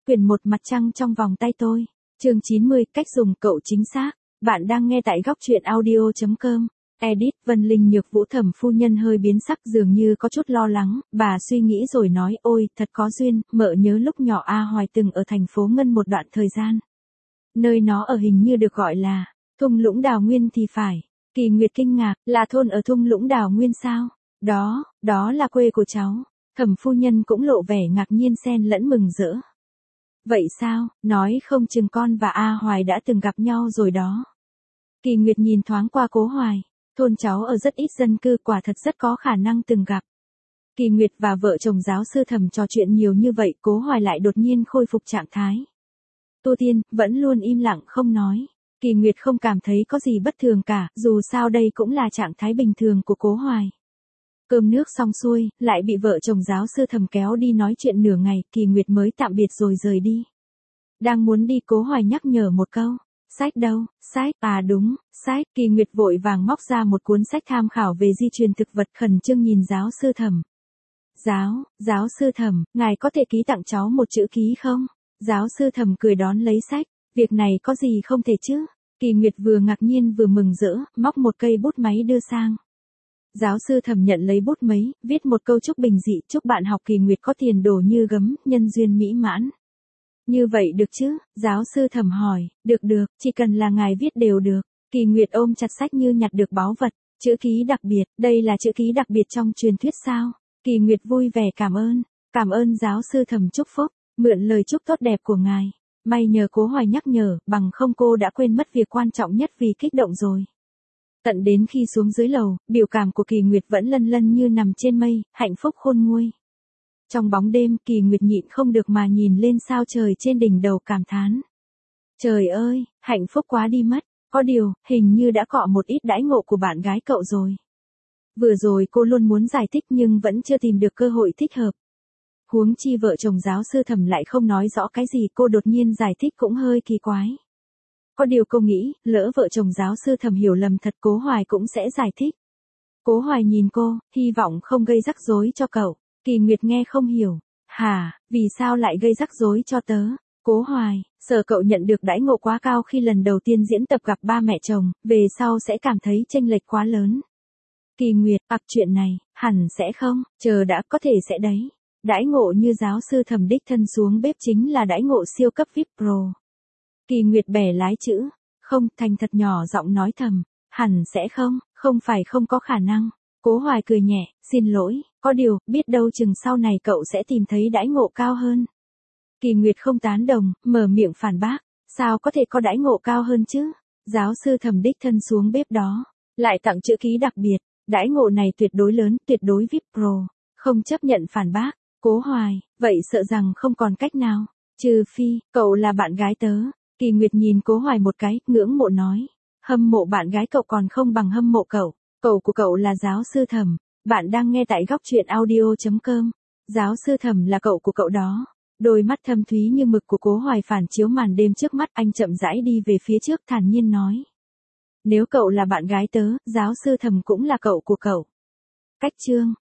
Quyển 1 Mặt trăng trong vòng tay tôi. Chương 90, cách dùng cậu chính xác. Bạn đang nghe tại góc truyện audio.com. Edit, Vân Linh Nhược Vũ Thẩm phu nhân hơi biến sắc, dường như có chút lo lắng, bà suy nghĩ rồi nói: "Ôi, thật có duyên, mợ nhớ lúc nhỏ A Hoài từng ở thành phố Ngân một đoạn thời gian. Nơi nó ở hình như được gọi là Thung Lũng Đào Nguyên thì phải." Kỳ Nguyệt kinh ngạc: "Là thôn ở Thung Lũng Đào Nguyên sao? Đó là quê của cháu." Thẩm phu nhân cũng lộ vẻ ngạc nhiên xen lẫn mừng rỡ. "Vậy sao, nói không chừng con và A Hoài đã từng gặp nhau rồi đó." Kỳ Nguyệt nhìn thoáng qua Cố Hoài. Thôn cháu ở rất ít dân cư, quả thật rất có khả năng từng gặp. Kỳ Nguyệt và vợ chồng giáo sư Thẩm trò chuyện nhiều như vậy, Cố Hoài lại đột nhiên khôi phục trạng thái. Tu tiên, vẫn luôn im lặng không nói. Kỳ Nguyệt không cảm thấy có gì bất thường cả, dù sao đây cũng là trạng thái bình thường của Cố Hoài. Cơm nước xong xuôi, lại bị vợ chồng giáo sư Thẩm kéo đi nói chuyện nửa ngày, Kỳ Nguyệt mới tạm biệt rồi rời đi. Đang muốn đi, Cố Hoài nhắc nhở một câu: "Sách đâu?" "Sách, à đúng, sách." Kỳ Nguyệt vội vàng móc ra một cuốn sách tham khảo về di truyền thực vật, khẩn trương nhìn giáo sư Thẩm. Giáo sư Thẩm, ngài có thể ký tặng cháu một chữ ký không?" Giáo sư Thẩm cười đón lấy sách: "Việc này có gì không thể chứ?" Kỳ Nguyệt vừa ngạc nhiên vừa mừng rỡ, móc một cây bút máy đưa sang. Giáo sư Thẩm nhận lấy bút máy, viết một câu chúc bình dị: "Chúc bạn học Kỳ Nguyệt có tiền đồ như gấm, nhân duyên mỹ mãn." "Như vậy được chứ?" Giáo sư Thẩm hỏi. Được, chỉ cần là ngài viết đều được." Kỳ Nguyệt ôm chặt sách như nhặt được báu vật. "Chữ ký đặc biệt, đây là chữ ký đặc biệt trong truyền thuyết sao?" Kỳ Nguyệt vui vẻ cảm ơn giáo sư Thẩm chúc phúc, mượn lời chúc tốt đẹp của ngài. May nhờ Cố Hoài nhắc nhở, bằng không cô đã quên mất việc quan trọng nhất vì kích động rồi. Tận đến khi xuống dưới lầu, biểu cảm của Kỳ Nguyệt vẫn lân lân như nằm trên mây, hạnh phúc khôn nguôi. Trong bóng đêm, Kỳ Nguyệt nhịn không được mà nhìn lên sao trời trên đỉnh đầu cảm thán: "Trời ơi, hạnh phúc quá đi mất, có điều, hình như đã cọ một ít đãi ngộ của bạn gái cậu rồi." Vừa rồi cô luôn muốn giải thích nhưng vẫn chưa tìm được cơ hội thích hợp. Huống chi vợ chồng giáo sư Thẩm lại không nói rõ cái gì, cô đột nhiên giải thích cũng hơi kỳ quái. Có điều cô nghĩ, lỡ vợ chồng giáo sư Thẩm hiểu lầm thật, Cố Hoài cũng sẽ giải thích. Cố Hoài nhìn cô, hy vọng không gây rắc rối cho cậu. Kỳ Nguyệt nghe không hiểu. "Hả, vì sao lại gây rắc rối cho tớ?" "Cố Hoài, sợ cậu nhận được đãi ngộ quá cao khi lần đầu tiên diễn tập gặp ba mẹ chồng, về sau sẽ cảm thấy chênh lệch quá lớn." Kỳ Nguyệt: Chuyện này, hẳn sẽ không, chờ đã, có thể sẽ đấy. Đãi ngộ như giáo sư Thẩm đích thân xuống bếp chính là đãi ngộ siêu cấp VIP Pro. Kỳ Nguyệt bẻ lái chữ: "Không," thành thật nhỏ giọng nói thầm: "Hẳn sẽ không, không phải không có khả năng." Cố Hoài cười nhẹ: "Xin lỗi, có điều, biết đâu chừng sau này cậu sẽ tìm thấy đãi ngộ cao hơn." Kỳ Nguyệt không tán đồng, mở miệng phản bác: "Sao có thể có đãi ngộ cao hơn chứ? Giáo sư Thẩm đích thân xuống bếp đó, lại tặng chữ ký đặc biệt, đãi ngộ này tuyệt đối lớn, tuyệt đối VIP Pro." Không chấp nhận phản bác. Cố Hoài: "Vậy sợ rằng không còn cách nào, trừ phi, cậu là bạn gái tớ." Kỳ Nguyệt nhìn Cố Hoài một cái, ngưỡng mộ nói: "Hâm mộ bạn gái cậu còn không bằng hâm mộ cậu. Cậu của cậu là giáo sư Thẩm." Bạn đang nghe tại góc truyện audio.com. Giáo sư Thẩm là cậu của cậu đó. Đôi mắt thâm thúy như mực của Cố Hoài phản chiếu màn đêm trước mắt, anh chậm rãi đi về phía trước, thản nhiên nói: "Nếu cậu là bạn gái tớ, giáo sư Thẩm cũng là cậu của cậu." Cách chương